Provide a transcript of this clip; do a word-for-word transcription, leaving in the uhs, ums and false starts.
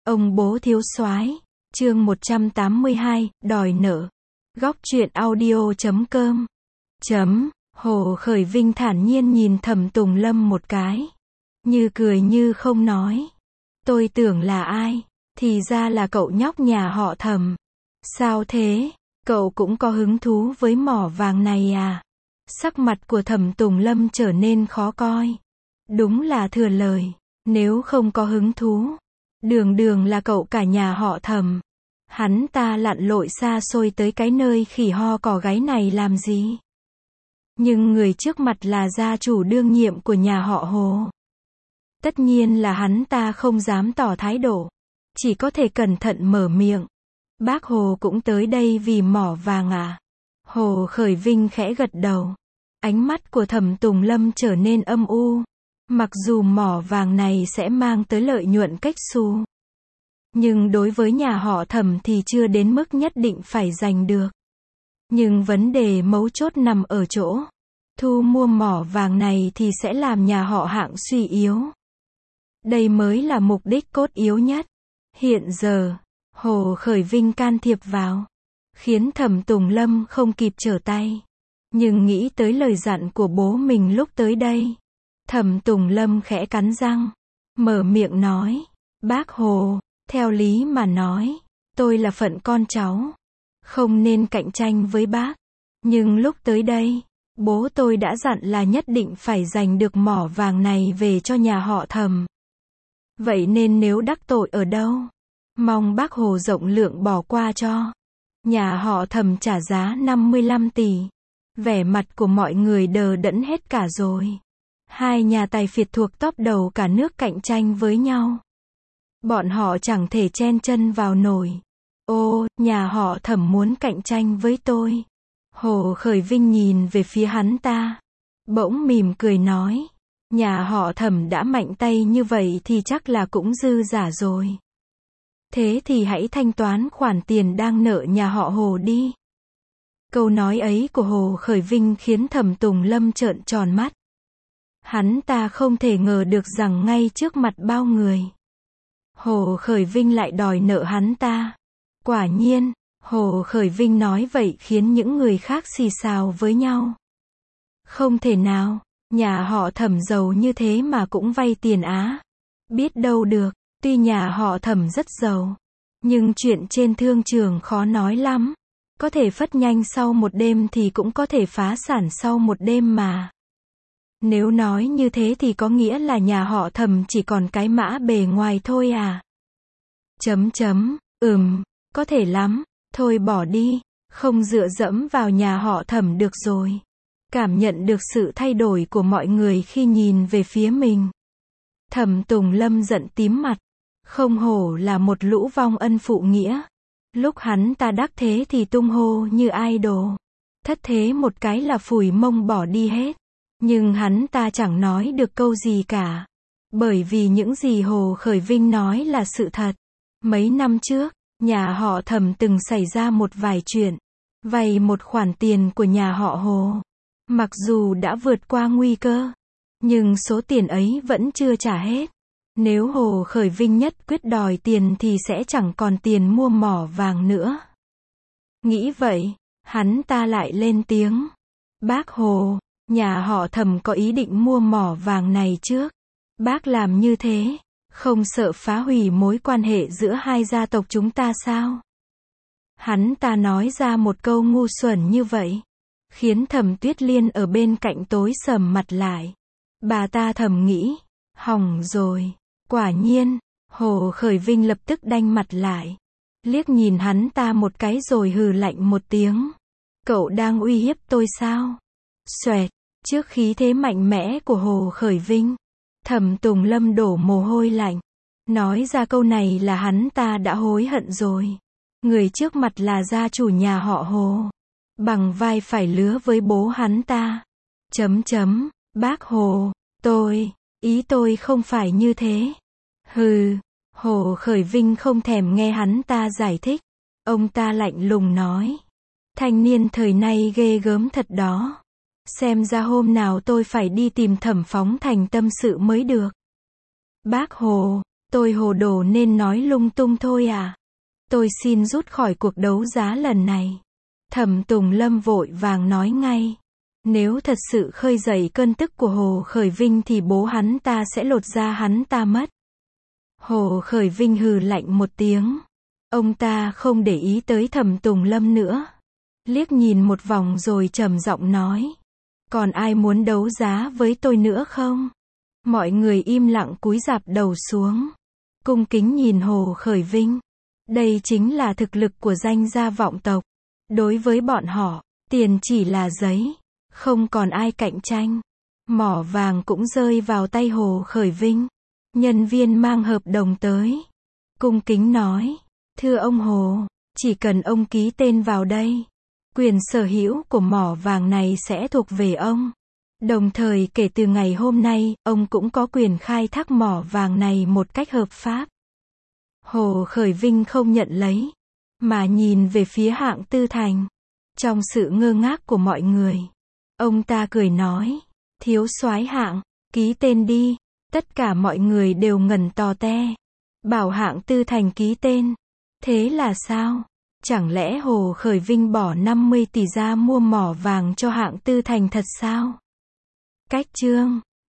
Ông bố thiếu soái, chương một trăm tám mươi hai, đòi nợ. Góc truyện audio chấm com. Chấm, Hồ Khởi Vinh thản nhiên nhìn Thẩm Tùng Lâm một cái. Như cười như không nói. Tôi tưởng là ai, thì ra là cậu nhóc nhà họ Thẩm. Sao thế, cậu cũng có hứng thú với mỏ vàng này à? Sắc mặt của Thẩm Tùng Lâm trở nên khó coi. Đúng là thừa lời, nếu không có hứng thú, đường đường là cậu cả nhà họ Thẩm. Hắn ta lặn lội xa xôi tới cái nơi khỉ ho cò gáy này làm gì? Nhưng người trước mặt là gia chủ đương nhiệm của nhà họ Hồ. Tất nhiên là hắn ta không dám tỏ thái độ, chỉ có thể cẩn thận mở miệng. Bác Hồ cũng tới đây vì mỏ vàng à? Hồ Khởi Vinh khẽ gật đầu. Ánh mắt của Thẩm Tùng Lâm trở nên âm u. Mặc dù mỏ vàng này sẽ mang tới lợi nhuận cách xù, nhưng đối với nhà họ Thẩm thì chưa đến mức nhất định phải giành được. Nhưng vấn đề mấu chốt nằm ở chỗ, thu mua mỏ vàng này thì sẽ làm nhà họ Hạng suy yếu. Đây mới là mục đích cốt yếu nhất. Hiện giờ, Hồ Khởi Vinh can thiệp vào, khiến Thẩm Tùng Lâm không kịp trở tay. Nhưng nghĩ tới lời dặn của bố mình lúc tới đây, Thẩm Tùng Lâm khẽ cắn răng, mở miệng nói, bác Hồ, theo lý mà nói, tôi là phận con cháu, không nên cạnh tranh với bác. Nhưng lúc tới đây, bố tôi đã dặn là nhất định phải giành được mỏ vàng này về cho nhà họ Thẩm. Vậy nên nếu đắc tội ở đâu, mong bác Hồ rộng lượng bỏ qua cho. Nhà họ Thẩm trả giá năm mươi lăm tỷ. Vẻ mặt của mọi người đờ đẫn hết cả rồi. Hai nhà tài phiệt thuộc top đầu cả nước cạnh tranh với nhau. Bọn họ chẳng thể chen chân vào nổi. Ô, nhà họ Thẩm muốn cạnh tranh với tôi. Hồ Khởi Vinh nhìn về phía hắn ta, bỗng mỉm cười nói, nhà họ Thẩm đã mạnh tay như vậy thì chắc là cũng dư giả rồi. Thế thì hãy thanh toán khoản tiền đang nợ nhà họ Hồ đi. Câu nói ấy của Hồ Khởi Vinh khiến Thẩm Tùng Lâm trợn tròn mắt. Hắn ta không thể ngờ được rằng ngay trước mặt bao người, Hồ Khởi Vinh lại đòi nợ hắn ta. Quả nhiên, Hồ Khởi Vinh nói vậy khiến những người khác xì xào với nhau. Không thể nào, nhà họ Thẩm giàu như thế mà cũng vay tiền á. Biết đâu được, tuy nhà họ Thẩm rất giàu, nhưng chuyện trên thương trường khó nói lắm. Có thể phất nhanh sau một đêm thì cũng có thể phá sản sau một đêm mà. Nếu nói như thế thì có nghĩa là nhà họ Thẩm chỉ còn cái mã bề ngoài thôi à? Chấm chấm, ừm, có thể lắm, thôi bỏ đi, không dựa dẫm vào nhà họ Thẩm được rồi. Cảm nhận được sự thay đổi của mọi người khi nhìn về phía mình, Thẩm Tùng Lâm giận tím mặt. Không hổ là một lũ vong ân phụ nghĩa. Lúc hắn ta đắc thế thì tung hô như idol. Thất thế một cái là phủi mông bỏ đi hết. Nhưng hắn ta chẳng nói được câu gì cả. Bởi vì những gì Hồ Khởi Vinh nói là sự thật. Mấy năm trước, nhà họ Thẩm từng xảy ra một vài chuyện. Vay một khoản tiền của nhà họ Hồ. Mặc dù đã vượt qua nguy cơ, nhưng số tiền ấy vẫn chưa trả hết. Nếu Hồ Khởi Vinh nhất quyết đòi tiền thì sẽ chẳng còn tiền mua mỏ vàng nữa. Nghĩ vậy, hắn ta lại lên tiếng. Bác Hồ, nhà họ Thẩm có ý định mua mỏ vàng này trước. Bác làm như thế, không sợ phá hủy mối quan hệ giữa hai gia tộc chúng ta sao? Hắn ta nói ra một câu ngu xuẩn như vậy, khiến Thẩm Tuyết Liên ở bên cạnh tối sầm mặt lại. Bà ta thầm nghĩ, hỏng rồi. Quả nhiên, Hồ Khởi Vinh lập tức đanh mặt lại. Liếc nhìn hắn ta một cái rồi hừ lạnh một tiếng. Cậu đang uy hiếp tôi sao? Xoẹt, trước khí thế mạnh mẽ của Hồ Khởi Vinh, Thẩm Tùng Lâm đổ mồ hôi lạnh. Nói ra câu này là hắn ta đã hối hận rồi. Người trước mặt là gia chủ nhà họ Hồ, bằng vai phải lứa với bố hắn ta. Chấm chấm, bác Hồ, tôi, ý tôi không phải như thế. Hừ, Hồ Khởi Vinh không thèm nghe hắn ta giải thích. Ông ta lạnh lùng nói. Thanh niên thời nay ghê gớm thật đó. Xem ra hôm nào tôi phải đi tìm Thẩm Phóng Thành tâm sự mới được. Bác Hồ, Tôi hồ đồ nên nói lung tung thôi à. Tôi xin rút khỏi cuộc đấu giá lần này. Thẩm Tùng Lâm vội vàng nói ngay. Nếu thật sự khơi dậy cơn tức của Hồ Khởi Vinh thì bố hắn ta sẽ lột da hắn ta mất. Hồ Khởi Vinh hừ lạnh một tiếng. Ông ta không để ý tới Thẩm Tùng Lâm nữa. Liếc nhìn một vòng rồi trầm giọng nói. Còn ai muốn đấu giá với tôi nữa không? Mọi người im lặng cúi rạp đầu xuống. Cung kính nhìn Hồ Khởi Vinh. Đây chính là thực lực của danh gia vọng tộc. Đối với bọn họ, tiền chỉ là giấy. Không còn ai cạnh tranh. Mỏ vàng cũng rơi vào tay Hồ Khởi Vinh. Nhân viên mang hợp đồng tới. Cung kính nói. Thưa ông Hồ, chỉ cần ông ký tên vào đây, quyền sở hữu của mỏ vàng này sẽ thuộc về ông. Đồng thời kể từ ngày hôm nay, ông cũng có quyền khai thác mỏ vàng này một cách hợp pháp. Hồ Khởi Vinh không nhận lấy, mà nhìn về phía Hạng Tư Thành. Trong sự ngơ ngác của mọi người, ông ta cười nói, thiếu soái Hạng, ký tên đi. Tất cả mọi người đều ngẩn tò te. Bảo Hạng Tư Thành ký tên. Thế là sao? Chẳng lẽ Hồ Khởi Vinh bỏ năm mươi tỷ ra mua mỏ vàng cho Hạng Tư Thành thật sao? Cách chương